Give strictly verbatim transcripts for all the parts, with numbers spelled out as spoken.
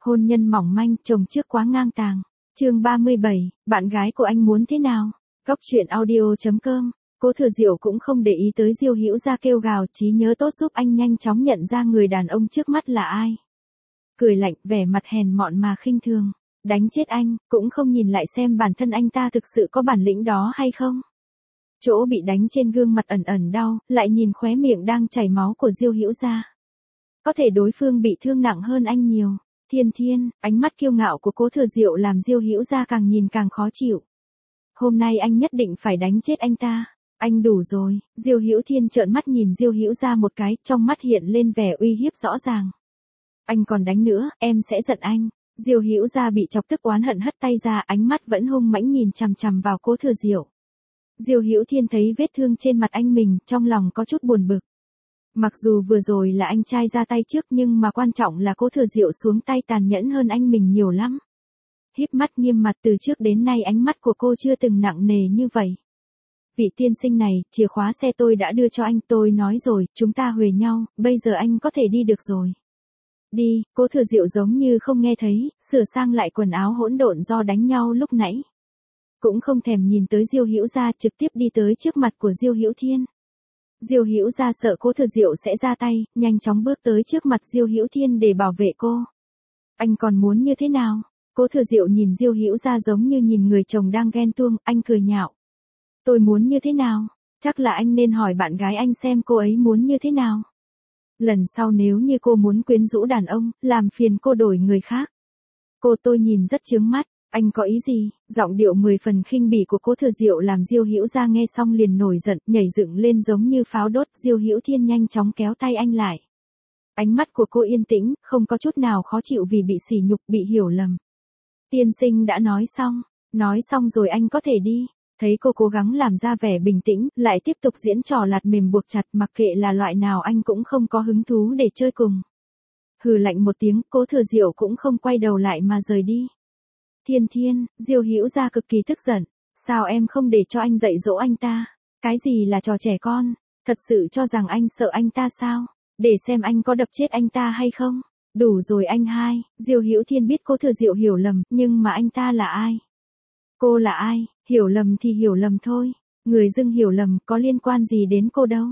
Hôn nhân mỏng manh, chồng trước quá ngang tàng. Chương ba mươi bảy, bạn gái của anh muốn thế nào? Góc truyện audio chấm com. Cố Thừa Diệu cũng không để ý tới Diêu Hữu Gia kêu gào, trí nhớ tốt giúp anh nhanh chóng nhận ra người đàn ông trước mắt là ai. Cười lạnh, vẻ mặt hèn mọn mà khinh thường. Đánh chết anh, cũng không nhìn lại xem bản thân anh ta thực sự có bản lĩnh đó hay không. Chỗ bị đánh trên gương mặt ẩn ẩn đau, lại nhìn khóe miệng đang chảy máu của Diêu Hữu Gia. Có thể đối phương bị thương nặng hơn anh nhiều. Thiên Thiên, ánh mắt kiêu ngạo của Cố Thừa Diệu làm Diêu Hữu Gia càng nhìn càng khó chịu. Hôm nay anh nhất định phải đánh chết anh ta. Anh đủ rồi. Diêu Hữu Thiên trợn mắt nhìn Diêu Hữu Gia một cái, trong mắt hiện lên vẻ uy hiếp rõ ràng. Anh còn đánh nữa, em sẽ giận anh. Diêu Hữu Gia bị chọc tức oán hận hất tay ra, ánh mắt vẫn hung mãnh nhìn chằm chằm vào Cố Thừa Diệu. Diêu Hữu Thiên thấy vết thương trên mặt anh mình, trong lòng có chút buồn bực. Mặc dù vừa rồi là anh trai ra tay trước, nhưng mà quan trọng là Cố Thừa Diệu xuống tay tàn nhẫn hơn anh mình nhiều lắm. Híp mắt nghiêm mặt, từ trước đến nay ánh mắt của cô chưa từng nặng nề như vậy. Vị tiên sinh này, chìa khóa xe tôi đã đưa cho anh, tôi nói rồi, chúng ta huề nhau, bây giờ anh có thể đi được rồi. Đi. Cố Thừa Diệu giống như không nghe thấy, sửa sang lại quần áo hỗn độn do đánh nhau lúc nãy. Cũng không thèm nhìn tới Diêu Hữu Gia, trực tiếp đi tới trước mặt của Diêu Hữu Thiên. Diêu Hữu Gia sợ Cố Thừa Diệu sẽ ra tay, nhanh chóng bước tới trước mặt Diêu Hữu Thiên để bảo vệ cô. Anh còn muốn như thế nào? Cố Thừa Diệu nhìn Diêu Hữu Gia giống như nhìn người chồng đang ghen tuông, anh cười nhạo. Tôi muốn như thế nào? Chắc là anh nên hỏi bạn gái anh xem cô ấy muốn như thế nào. Lần sau nếu như cô muốn quyến rũ đàn ông, làm phiền cô đổi người khác. Cô tôi nhìn rất chướng mắt. Anh có ý gì? Giọng điệu mười phần khinh bỉ của Cố Thừa Diệu làm Diêu Hữu Gia nghe xong liền nổi giận, nhảy dựng lên giống như pháo đốt. Diêu Hữu Thiên nhanh chóng kéo tay anh lại. Ánh mắt của cô yên tĩnh, không có chút nào khó chịu vì bị sỉ nhục, bị hiểu lầm. Tiên sinh đã nói xong, nói xong rồi anh có thể đi. Thấy cô cố gắng làm ra vẻ bình tĩnh, lại tiếp tục diễn trò lạt mềm buộc chặt, mặc kệ là loại nào anh cũng không có hứng thú để chơi cùng. Hừ lạnh một tiếng, Cố Thừa Diệu cũng không quay đầu lại mà rời đi. Thiên Thiên, Diêu Hữu Gia cực kỳ tức giận. Sao em không để cho anh dạy dỗ anh ta? Cái gì là trò trẻ con? Thật sự cho rằng anh sợ anh ta sao? Để xem anh có đập chết anh ta hay không? Đủ rồi anh hai. Diêu Hữu Thiên biết Cố Thừa Diệu hiểu lầm, nhưng mà anh ta là ai? Cô là ai? Hiểu lầm thì hiểu lầm thôi. Người dưng hiểu lầm có liên quan gì đến cô đâu.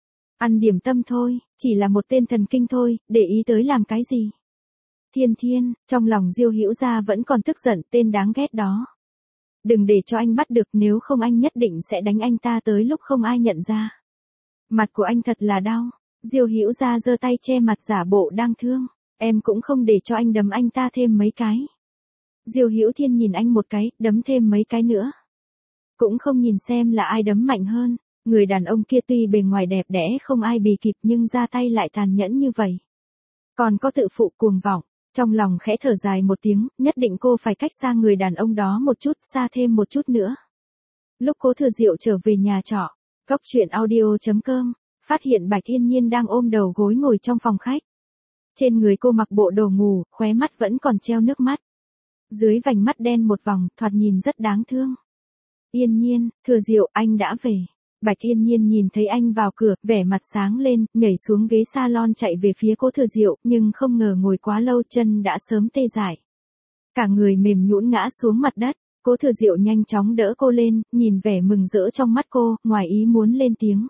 Ăn điểm tâm thôi, chỉ là một tên thần kinh thôi, để ý tới làm cái gì? Thiên Thiên, trong lòng Diêu Hữu Gia vẫn còn tức giận, tên đáng ghét đó. Đừng để cho anh bắt được, nếu không anh nhất định sẽ đánh anh ta tới lúc không ai nhận ra. Mặt của anh thật là đau. Diêu Hữu Gia giơ tay che mặt giả bộ đang thương. Em cũng không để cho anh đấm anh ta thêm mấy cái. Diêu Hữu Thiên nhìn anh một cái, đấm thêm mấy cái nữa. Cũng không nhìn xem là ai đấm mạnh hơn. Người đàn ông kia tuy bề ngoài đẹp đẽ không ai bì kịp nhưng ra tay lại tàn nhẫn như vậy. Còn có tự phụ cuồng vọng. Trong lòng khẽ thở dài một tiếng, nhất định cô phải cách xa người đàn ông đó một chút, xa thêm một chút nữa. Lúc Cố Thừa Diệu trở về nhà trọ, góc truyện audio chấm com, phát hiện Bạch Yên Nhiên đang ôm đầu gối ngồi trong phòng khách. Trên người cô mặc bộ đồ ngủ, khóe mắt vẫn còn treo nước mắt. Dưới vành mắt đen một vòng, thoạt nhìn rất đáng thương. Yên Nhiên, Thừa Diệu, anh đã về. Bạch Yên Nhiên nhìn thấy anh vào cửa, vẻ mặt sáng lên, nhảy xuống ghế salon chạy về phía Cố Thừa Diệu, nhưng không ngờ ngồi quá lâu chân đã sớm tê dại. Cả người mềm nhũn ngã xuống mặt đất, Cố Thừa Diệu nhanh chóng đỡ cô lên, nhìn vẻ mừng rỡ trong mắt cô, ngoài ý muốn lên tiếng.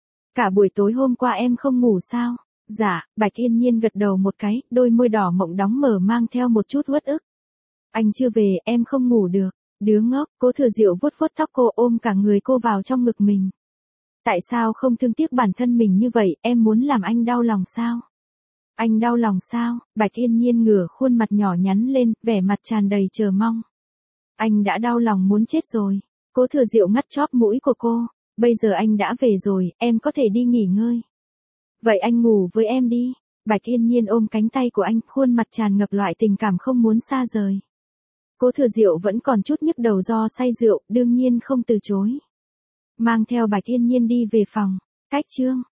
Cả buổi tối hôm qua em không ngủ sao? Dạ, Bạch Yên Nhiên gật đầu một cái, đôi môi đỏ mọng đóng mở mang theo một chút uất ức. Anh chưa về, em không ngủ được. Đứa ngốc. Cố Thừa Diệu vuốt vuốt tóc cô, ôm cả người cô vào trong ngực mình. Tại sao không thương tiếc bản thân mình như vậy, em muốn làm anh đau lòng sao? Anh đau lòng sao? Bạch Yên Nhiên ngửa khuôn mặt nhỏ nhắn lên, vẻ mặt tràn đầy chờ mong. Anh đã đau lòng muốn chết rồi. Cố Thừa Diệu ngắt chóp mũi của cô. Bây giờ anh đã về rồi, em có thể đi nghỉ ngơi. Vậy anh ngủ với em đi. Bạch Yên Nhiên ôm cánh tay của anh, khuôn mặt tràn ngập loại tình cảm không muốn xa rời. Cố Thừa Diệu vẫn còn chút nhức đầu do say rượu, đương nhiên không từ chối. Mang theo Bạch Yên Nhiên đi về phòng. Cách chương.